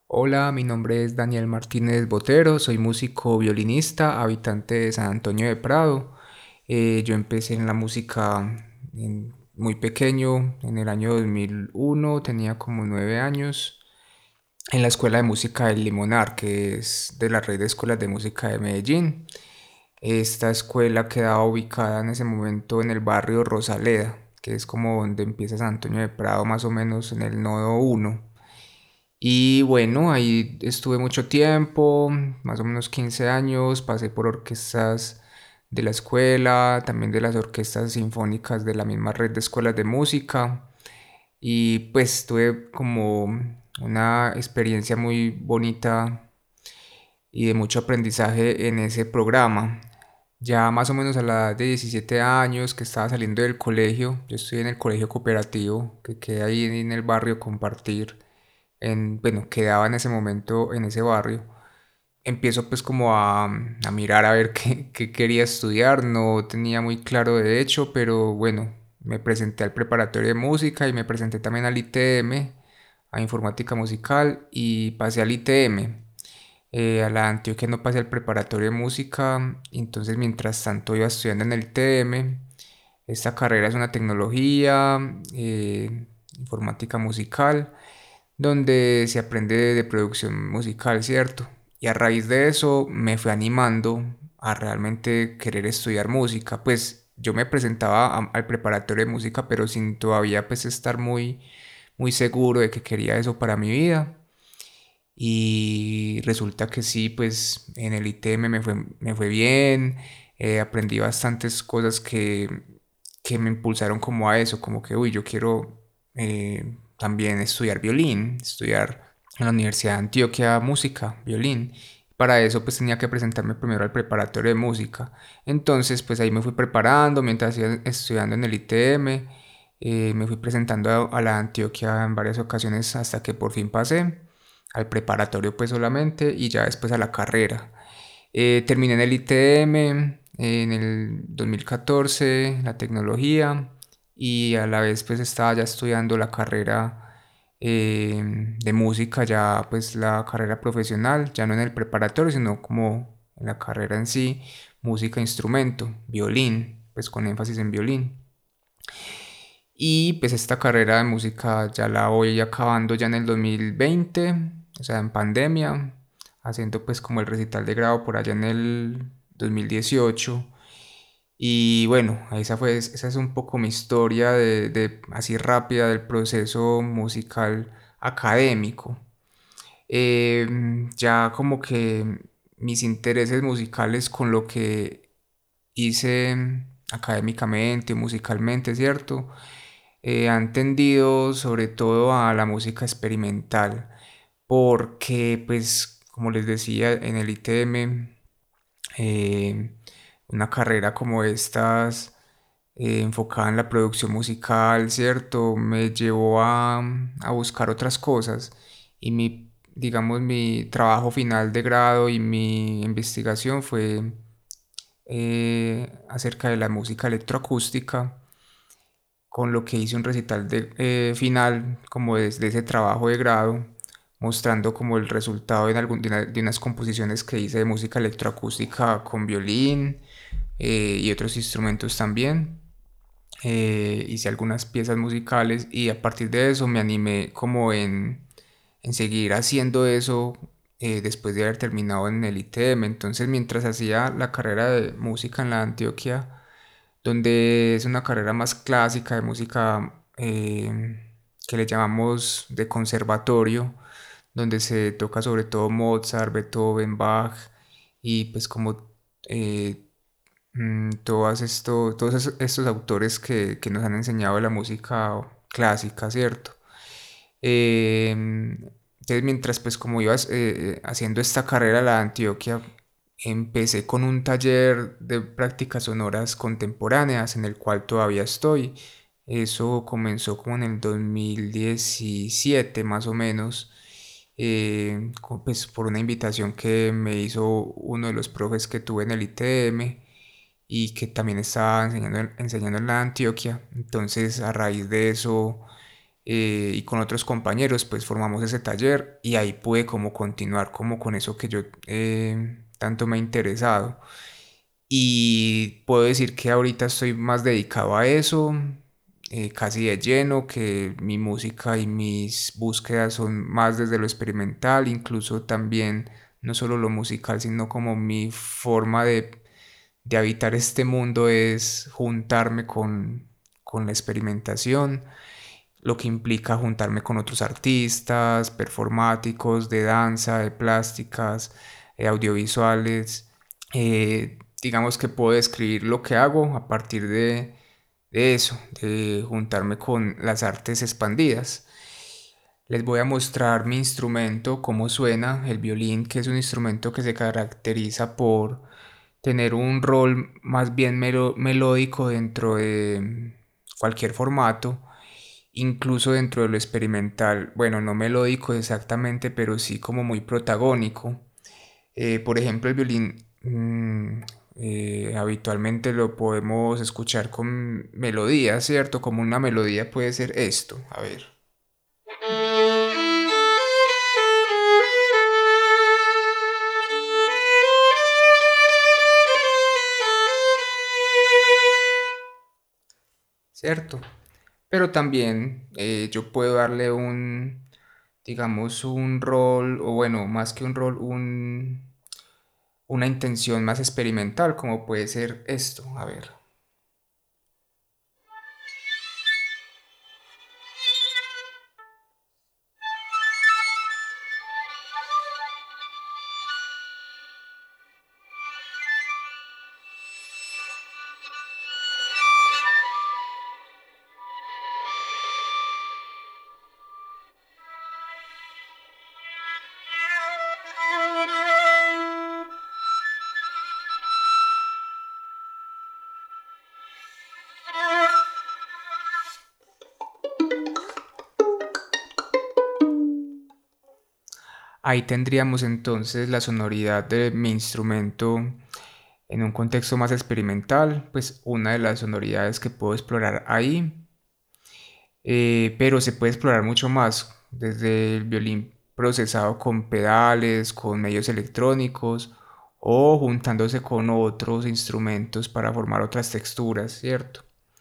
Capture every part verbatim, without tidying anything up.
Hola, mi nombre es Daniel Martínez Botero, soy músico violinista, habitante de San Antonio de Prado. Eh, yo empecé en la música en- muy pequeño, en el año dos mil uno, tenía como nueve años, en la Escuela de Música del Limonar, que es de la red de escuelas de música de Medellín. Esta escuela quedaba ubicada en ese momento en el barrio Rosaleda, que es como donde empieza San Antonio de Prado, más o menos en el nodo uno. Y bueno, ahí estuve mucho tiempo, más o menos quince años, pasé por orquestas de la escuela, también de las orquestas sinfónicas de la misma red de escuelas de música y pues tuve como una experiencia muy bonita y de mucho aprendizaje en ese programa. Ya más o menos a la edad de diecisiete años que estaba saliendo del colegio, yo estoy en el colegio cooperativo que queda ahí en el barrio Compartir, en, bueno, quedaba en ese momento en ese barrio. Empiezo pues como a, a mirar a ver qué, qué quería estudiar, no tenía muy claro de hecho, pero bueno, me presenté al preparatorio de música y me presenté también al I T M, a informática musical y pasé al I T M. Eh, a la Antioquia no pasé al preparatorio de música, entonces mientras tanto iba estudiando en el I T M. Esta carrera es una tecnología, eh, informática musical, donde se aprende de producción musical, ¿cierto? Y a raíz de eso me fui animando a realmente querer estudiar música. Pues yo me presentaba a- al preparatorio de música, pero sin todavía pues estar muy, muy seguro de que quería eso para mi vida. Y resulta que sí, pues en el I T M me fue, me fue bien, eh, aprendí bastantes cosas que, que me impulsaron como a eso, como que, uy, yo quiero eh, también estudiar violín, estudiar en la Universidad de Antioquia música, violín. Para eso pues tenía que presentarme primero al preparatorio de música. Entonces pues ahí me fui preparando mientras iba estudiando en el I T M. Eh, me fui presentando a, a la Antioquia en varias ocasiones hasta que por fin pasé al preparatorio pues solamente y ya después a la carrera. Eh, terminé en el I T M en el dos mil catorce, la tecnología, y a la vez pues estaba ya estudiando la carrera eh, de música, ya pues la carrera profesional, ya no en el preparatorio, sino como en la carrera en sí, música, instrumento, violín, pues con énfasis en violín. Y pues esta carrera de música ya la voy acabando ya en el dos mil veinte, o sea, en pandemia, haciendo pues como el recital de grado por allá en el dos mil dieciocho. Y bueno, esa fue, esa es un poco mi historia de, de así rápida del proceso musical académico. Eh, ya como que mis intereses musicales con lo que hice académicamente, musicalmente, ¿cierto? Eh, han tendido sobre todo a la música experimental, porque pues como les decía en el I T M, eh, una carrera como estas, eh, enfocada en la producción musical, ¿cierto? Me llevó a, a buscar otras cosas y mi, digamos, mi trabajo final de grado y mi investigación fue eh, acerca de la música electroacústica, con lo que hice un recital de, eh, final como desde ese trabajo de grado, mostrando como el resultado de, algún, de, una- de unas composiciones que hice de música electroacústica con violín eh, y otros instrumentos también. Eh, hice algunas piezas musicales y a partir de eso me animé como en, en seguir haciendo eso eh, después de haber terminado en el I T M. Entonces mientras hacía la carrera de música en la Antioquia, donde es una carrera más clásica de música eh, que le llamamos de conservatorio, donde se toca sobre todo Mozart, Beethoven, Bach y pues como eh, mm, todas esto, todos esos- estos autores que, que nos han enseñado la música clásica, ¿cierto? Eh, entonces mientras pues como ibas eh, haciendo esta carrera a la Antioquia, empecé con un taller de prácticas sonoras contemporáneas en el cual todavía estoy. Eso comenzó como en el dos mil diecisiete más o menos, eh, co- pues por una invitación que me hizo uno de los profes que tuve en el I T M y que también estaba enseñando, enseñando en la Antioquia. Entonces a raíz de eso eh, y con otros compañeros pues formamos ese taller y ahí pude como continuar como con eso que yo eh, tanto me ha interesado. Y puedo decir que ahorita estoy más dedicado a eso, eh, casi de lleno, que mi música y mis búsquedas son más desde lo experimental, incluso también no solo lo musical, sino como mi forma de, de habitar este mundo es juntarme con, con la experimentación, lo que implica juntarme con otros artistas, performáticos, de danza, de plásticas, eh, audiovisuales. Eh, digamos que puedo describir lo que hago a partir de, de eso, de juntarme con las artes expandidas. Les voy a mostrar mi instrumento, cómo suena el violín, que es un instrumento que se caracteriza por tener un rol más bien melo melódico dentro de cualquier formato, incluso dentro de lo experimental, bueno, no melódico exactamente, pero sí como muy protagónico. Eh, por ejemplo, el violín mmm, eh, habitualmente lo podemos escuchar con melodía, ¿cierto? Como una melodía puede ser esto, a ver. ¿Cierto? Pero también eh, yo puedo darle un, digamos, un rol, o bueno, más que un rol, un, una intención más experimental, como puede ser esto, a ver. Ahí tendríamos entonces la sonoridad de mi instrumento en un contexto más experimental, pues una de las sonoridades que puedo explorar ahí, eh, pero se puede explorar mucho más, desde el violín procesado con pedales, con medios electrónicos o juntándose con otros instrumentos para formar otras texturas, ¿cierto?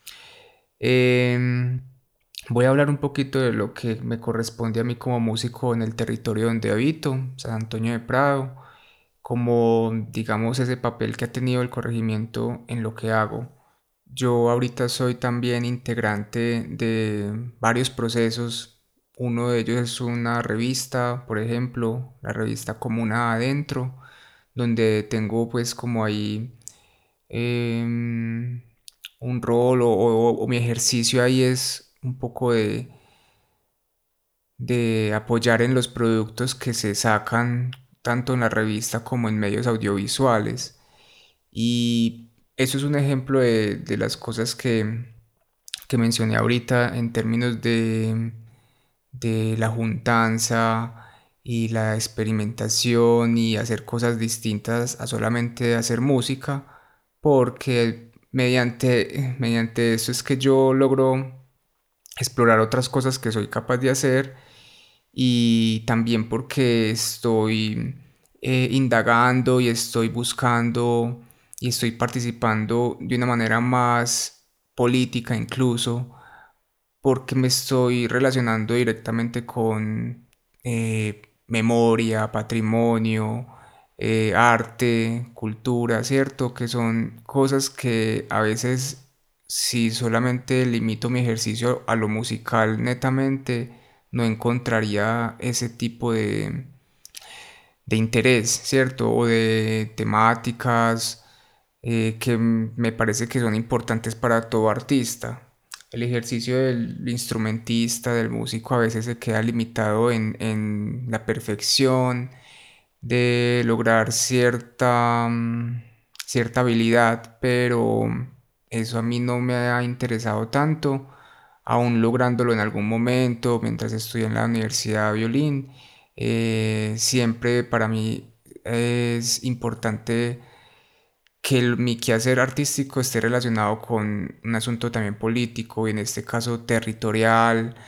Em, Voy a hablar un poquito de lo que me corresponde a mí como músico en el territorio donde habito, San Antonio de Prado, como digamos ese papel que ha tenido el corregimiento en lo que hago. Yo ahorita soy también integrante de varios procesos. Uno de ellos es una revista, por ejemplo, la revista Comuna Adentro, donde tengo pues como ahí em, un rol o, o- o mi ejercicio ahí es un poco de, de apoyar en los productos que se sacan tanto en la revista como en medios audiovisuales. Y eso es un ejemplo de, de las cosas que, que mencioné ahorita en términos de, de la juntanza y la experimentación y hacer cosas distintas a solamente hacer música, porque mediante, mediante eso es que yo logro explorar otras cosas que soy capaz de hacer y también porque estoy eh, indagando y estoy buscando y estoy participando de una manera más política incluso, porque me estoy relacionando directamente con eh, memoria, patrimonio, eh, arte, cultura, ¿cierto? Que son cosas que a veces si solamente limito mi ejercicio a lo musical netamente, no encontraría ese tipo de, de interés, ¿cierto? O de temáticas eh, que me parece que son importantes para todo artista. El ejercicio del instrumentista, del músico, a veces se queda limitado en, en la perfección, de lograr cierta, mm, cierta habilidad, pero eso a mí no me ha interesado tanto, aún lográndolo en algún momento, mientras estudié en la universidad de violín. Eh, siempre para mí es importante que el- mi quehacer artístico esté relacionado con un asunto también político, y en este caso territorial,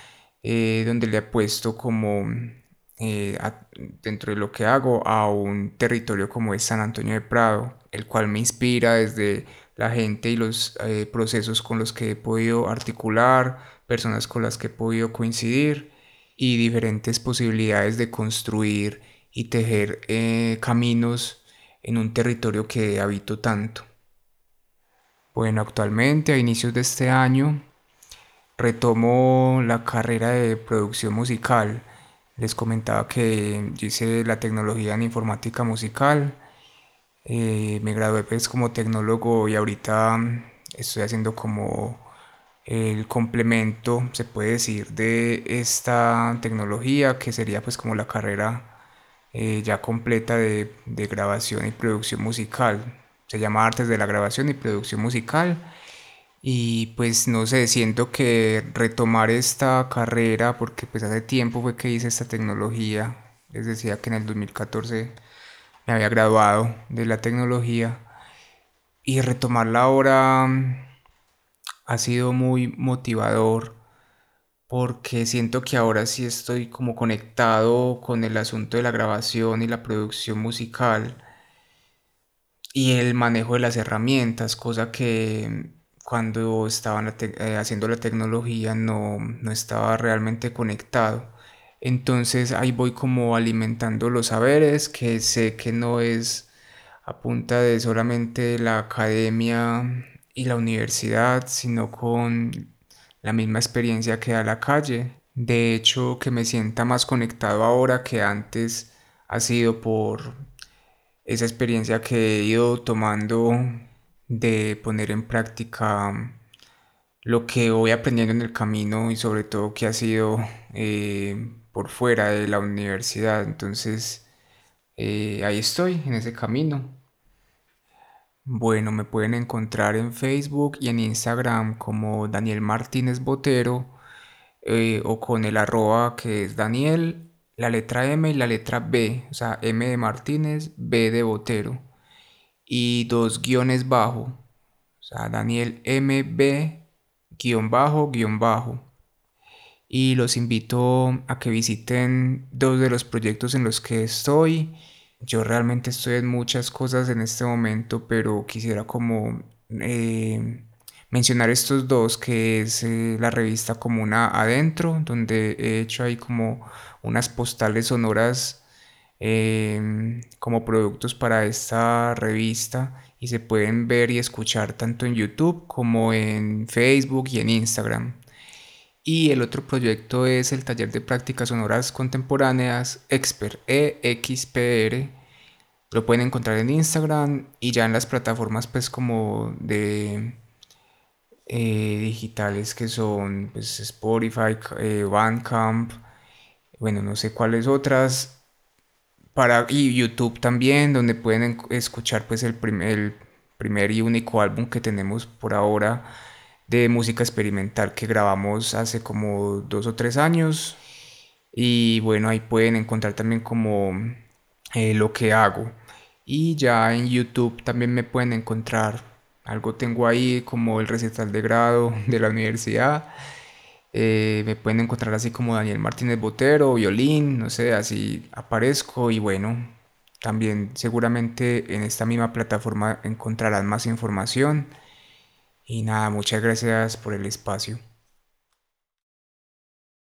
eh, donde le apuesto como eh, a- dentro de lo que hago a un territorio como es San Antonio de Prado, el cual me inspira desde la gente y los eh, procesos con los que he podido articular, personas con las que he podido coincidir y diferentes posibilidades de construir y tejer eh, caminos en un territorio que habito tanto. Bueno, actualmente a inicios de este año retomo la carrera de producción musical. Les comentaba que yo hice la tecnología en informática musical. Eh, me gradué pues como tecnólogo y ahorita mm, estoy haciendo como el complemento, se puede decir, de esta tecnología que sería pues como la carrera eh, ya completa de, de grabación y producción musical. Se llama Artes de la Grabación y Producción Musical. Y pues no sé, siento que retomar esta carrera, porque pues hace tiempo fue que hice esta tecnología, les decía que en el dos mil catorce me había graduado de la tecnología, y retomarla ahora mm, ha sido muy motivador porque siento que ahora sí estoy como conectado con el asunto de la grabación y la producción musical y el manejo de las herramientas, cosa que cuando estaba en la tec- eh, haciendo la tecnología no, no estaba realmente conectado. Entonces ahí voy como alimentando los saberes que sé que no es a punta de solamente la academia y la universidad, sino con la misma experiencia que da la calle. De hecho, que me sienta más conectado ahora que antes ha sido por esa experiencia que he ido tomando de poner en práctica lo que voy aprendiendo en el camino y sobre todo que ha sido eh, por fuera de la universidad. Entonces, eh, ahí estoy, en ese camino. Bueno, me pueden encontrar en Facebook y en Instagram como Daniel Martínez Botero, eh, o con el arroba que es Daniel, la letra M y la letra B, o sea, M de Martínez, B de Botero, y dos guiones bajo, o sea, Daniel M B guión bajo guión bajo. Y los invito a que visiten dos de los proyectos en los que estoy. Yo realmente estoy en muchas cosas en este momento, pero quisiera como eh, mencionar estos dos, que es eh, la revista Comuna Adentro, donde he hecho ahí como unas postales sonoras eh, como productos para esta revista y se pueden ver y escuchar tanto en YouTube como en Facebook y en Instagram. Y el otro proyecto es el taller de prácticas sonoras contemporáneas Exper, E X P R. Lo pueden encontrar en Instagram y ya en las plataformas pues como de eh, digitales que son pues Spotify, eh, Bandcamp, bueno, no sé cuáles otras, para, y YouTube también, donde pueden escuchar pues el, prim- el primer y único álbum que tenemos por ahora de música experimental que grabamos hace como dos o tres años. Y bueno, ahí pueden encontrar también como eh, lo que hago. Y ya en YouTube también me pueden encontrar. Algo tengo ahí como el recital de grado de la universidad. Eh, me pueden encontrar así como Daniel Martínez Botero, violín, no sé, así aparezco. Y bueno, también seguramente en esta misma plataforma encontrarán más información. Y nada, muchas gracias por el espacio.